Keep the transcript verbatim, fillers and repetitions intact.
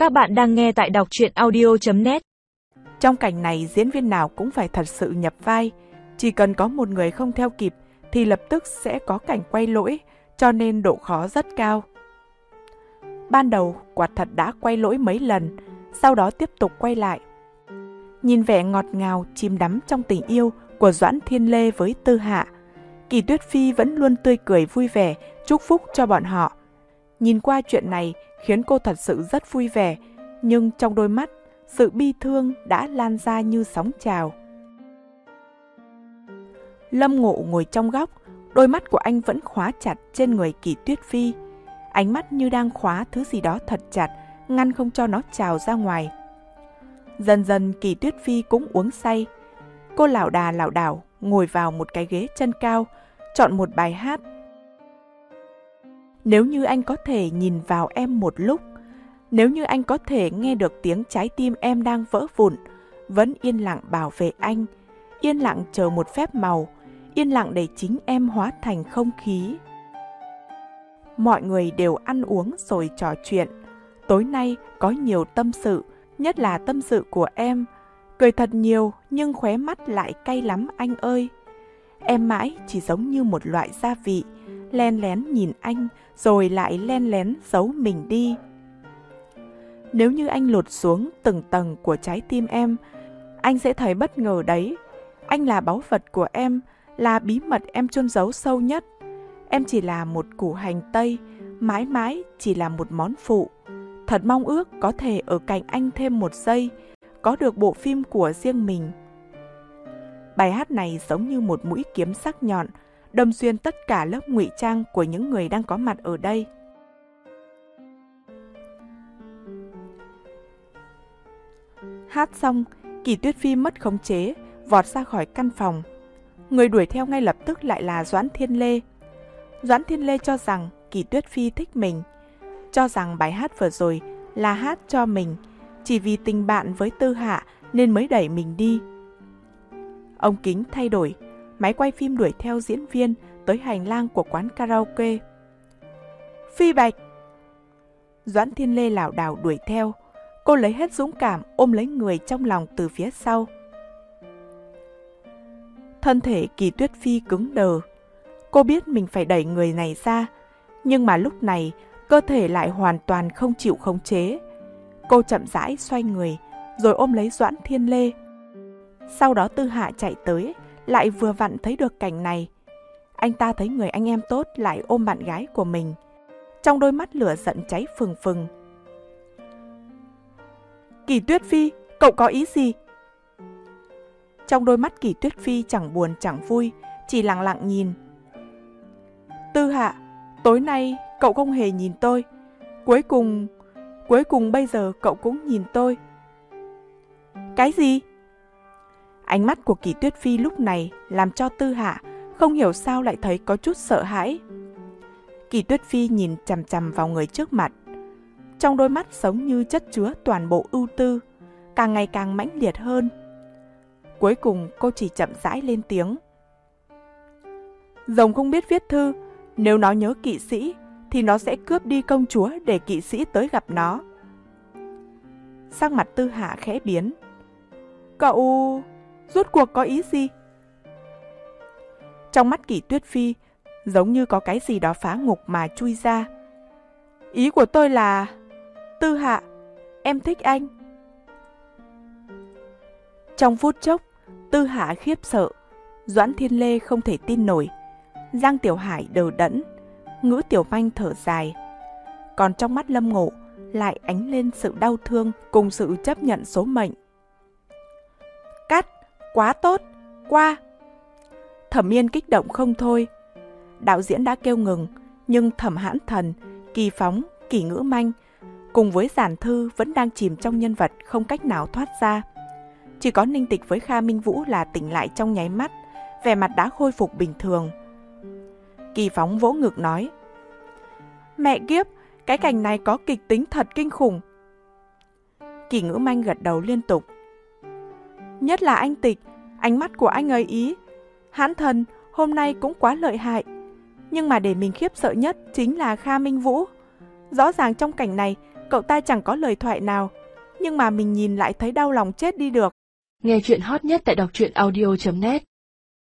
Các bạn đang nghe tại đọc truyện audio chấm net. Trong cảnh này, diễn viên nào cũng phải thật sự nhập vai. Chỉ cần có một người không theo kịp thì lập tức sẽ có cảnh quay lỗi, cho nên độ khó rất cao. Ban đầu, quả thật đã quay lỗi mấy lần, sau đó tiếp tục quay lại. Nhìn vẻ ngọt ngào, chìm đắm trong tình yêu của Doãn Thiên Lê với Tư Hạ, Kỳ Tuyết Phi vẫn luôn tươi cười vui vẻ, chúc phúc cho bọn họ. Nhìn qua chuyện này khiến cô thật sự rất vui vẻ, nhưng trong đôi mắt, sự bi thương đã lan ra như sóng trào. Lâm Ngộ ngồi trong góc, đôi mắt của anh vẫn khóa chặt trên người Kỳ Tuyết Phi. Ánh mắt như đang khóa thứ gì đó thật chặt, ngăn không cho nó trào ra ngoài. Dần dần Kỳ Tuyết Phi cũng uống say. Cô lảo đà lảo đảo ngồi vào một cái ghế chân cao, chọn một bài hát. Nếu như anh có thể nhìn vào em một lúc, nếu như anh có thể nghe được tiếng trái tim em đang vỡ vụn, vẫn yên lặng bảo vệ anh, yên lặng chờ một phép màu, yên lặng để chính em hóa thành không khí. Mọi người đều ăn uống rồi trò chuyện. Tối nay có nhiều tâm sự, nhất là tâm sự của em. Cười thật nhiều nhưng khóe mắt lại cay lắm anh ơi. Em mãi chỉ giống như một loại gia vị, len lén nhìn anh rồi lại len lén giấu mình đi. Nếu như anh lột xuống từng tầng của trái tim em, anh sẽ thấy bất ngờ đấy. Anh là báu vật của em, là bí mật em chôn giấu sâu nhất. Em chỉ là một củ hành tây, mãi mãi chỉ là một món phụ. Thật mong ước có thể ở cạnh anh thêm một giây, có được bộ phim của riêng mình. Bài hát này giống như một mũi kiếm sắc nhọn, đâm xuyên tất cả lớp ngụy trang của những người đang có mặt ở đây. Hát xong, Kỳ Tuyết Phi mất khống chế, vọt ra khỏi căn phòng. Người đuổi theo ngay lập tức lại là Doãn Thiên Lê. Doãn Thiên Lê cho rằng Kỳ Tuyết Phi thích mình, cho rằng bài hát vừa rồi là hát cho mình, chỉ vì tình bạn với Tư Hạ nên mới đẩy mình đi. Ông kính thay đổi, máy quay phim đuổi theo diễn viên tới hành lang của quán karaoke. Phi Bạch! Doãn Thiên Lê lảo đảo đuổi theo. Cô lấy hết dũng cảm ôm lấy người trong lòng từ phía sau. Thân thể Kỳ Tuyết Phi cứng đờ. Cô biết mình phải đẩy người này ra, nhưng mà lúc này cơ thể lại hoàn toàn không chịu khống chế. Cô chậm rãi xoay người, rồi ôm lấy Doãn Thiên Lê. Sau đó Tư Hạ chạy tới, lại vừa vặn thấy được cảnh này. Anh ta thấy người anh em tốt lại ôm bạn gái của mình. Trong đôi mắt lửa giận cháy phừng phừng. Kỳ Tuyết Phi, cậu có ý gì? Trong đôi mắt Kỳ Tuyết Phi chẳng buồn chẳng vui, chỉ lặng lặng nhìn. Tư Hạ, tối nay cậu không hề nhìn tôi. Cuối cùng, cuối cùng bây giờ cậu cũng nhìn tôi. Cái gì? Ánh mắt của Kỳ Tuyết Phi lúc này làm cho Tư Hạ không hiểu sao lại thấy có chút sợ hãi. Kỳ Tuyết Phi nhìn chằm chằm vào người trước mặt. Trong đôi mắt giống như chất chứa toàn bộ ưu tư, càng ngày càng mãnh liệt hơn. Cuối cùng cô chỉ chậm rãi lên tiếng. Rồng không biết viết thư, nếu nó nhớ kỵ sĩ thì nó sẽ cướp đi công chúa để kỵ sĩ tới gặp nó. Sắc mặt Tư Hạ khẽ biến. Cậu rốt cuộc có ý gì? Trong mắt Kỳ Tuyết Phi giống như có cái gì đó phá ngục mà chui ra. Ý của tôi là... Tư Hạ, em thích anh. Trong phút chốc, Tư Hạ khiếp sợ. Doãn Thiên Lê không thể tin nổi. Giang Tiểu Hải đờ đẫn. Ngữ Tiểu Manh thở dài. Còn trong mắt Lâm Ngộ lại ánh lên sự đau thương cùng sự chấp nhận số mệnh. Cắt, quá tốt, qua. Thẩm Miên kích động không thôi. Đạo diễn đã kêu ngừng, nhưng Thẩm Hãn Thần, Kỳ Phóng, Kỳ Ngữ Manh cùng với Giản Thư vẫn đang chìm trong nhân vật không cách nào thoát ra. Chỉ có Ninh Tịch với Kha Minh Vũ là tỉnh lại trong nháy mắt, vẻ mặt đã khôi phục bình thường. Kỳ Phóng vỗ ngực nói. Mẹ kiếp, cái cảnh này có kịch tính thật kinh khủng. Kỳ Ngữ Manh gật đầu liên tục. Nhất là anh Tịch, ánh mắt của anh ấy ý. Hãn Thần hôm nay cũng quá lợi hại. Nhưng mà để mình khiếp sợ nhất chính là Kha Minh Vũ. Rõ ràng trong cảnh này Cậu ta chẳng có lời thoại nào, nhưng mà mình nhìn lại thấy đau lòng chết đi được. Nghe chuyện hot nhất tại đọc truyện audio chấm net.